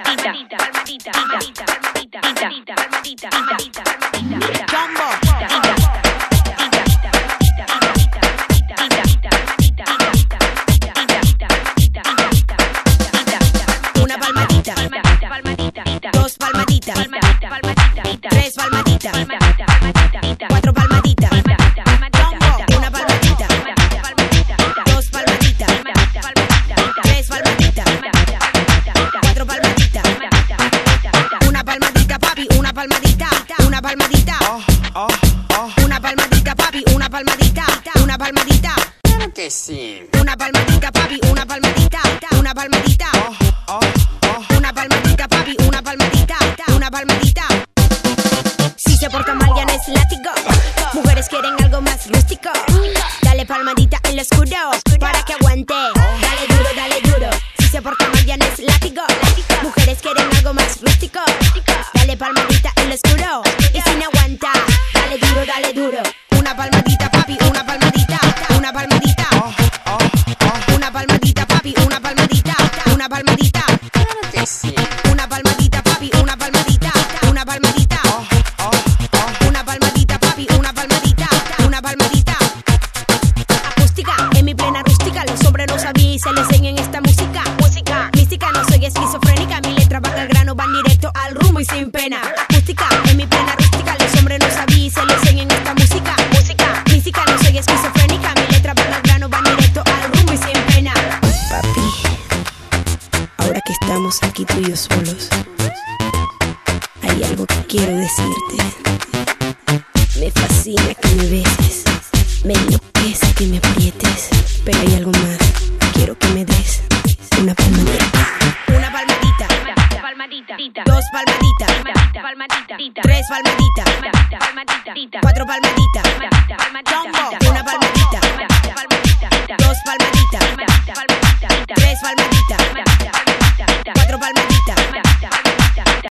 Una palmadita, dos palmaditas, tres palmaditas, cuatro palmaditas, una palmadita, dos palmaditas, tres palmaditas, cuatro palmaditas, una palmadita, papi, una palmadita, una palmadita, una palmadita, papi, una palmadita, una palmadita. Claro que sí. Una palmadita, papi, una palmadita, una palmadita. Una palmadita, papi, una palmadita, una palmadita. Si se porta mal ya no es látigo. Mujeres quieren algo más rústico. Dale palmadita en lo oscuro para que aguante. Dale duro, dale duro. Si se porta mal ya no es látigo. Mujeres quieren algo más rústico. Dale palmadita en lo oscuro. Y si no aguanta, dale duro, dale duro. Una palmadita, papi, una palmadita, una palmadita. Una palmadita, papi, una palmadita, una palmadita. Claro que sí. Una palmadita, papi, una palmadita, una palmadita. Una palmadita, papi, una palmadita, una palmadita. Acústica, en mi plena rústica. Los hombres no sabían y se les enseñan esta música. Mística, no soy esquizofrénica. Mi letra va al grano, van directo al rumbo y sin pena. Acústica, en mi plena rústica. Los hombres no sabían y se les enseñan esta música. Mística, no soy esquizofrénica. Mi letra va al grano, van directo al rumbo y sin pena. Papi, ahora que estamos aquí tú y yo solos, hay algo que quiero decirte. Me fascina que me beses, me enloquece que me aprietes, pero hay algo más, quiero que me des una palmadita. Una palmadita, dos palmaditas, tres palmaditas, cuatro palmaditas, una palmadita, dos palmaditas, tres palmaditas, cuatro palmaditas.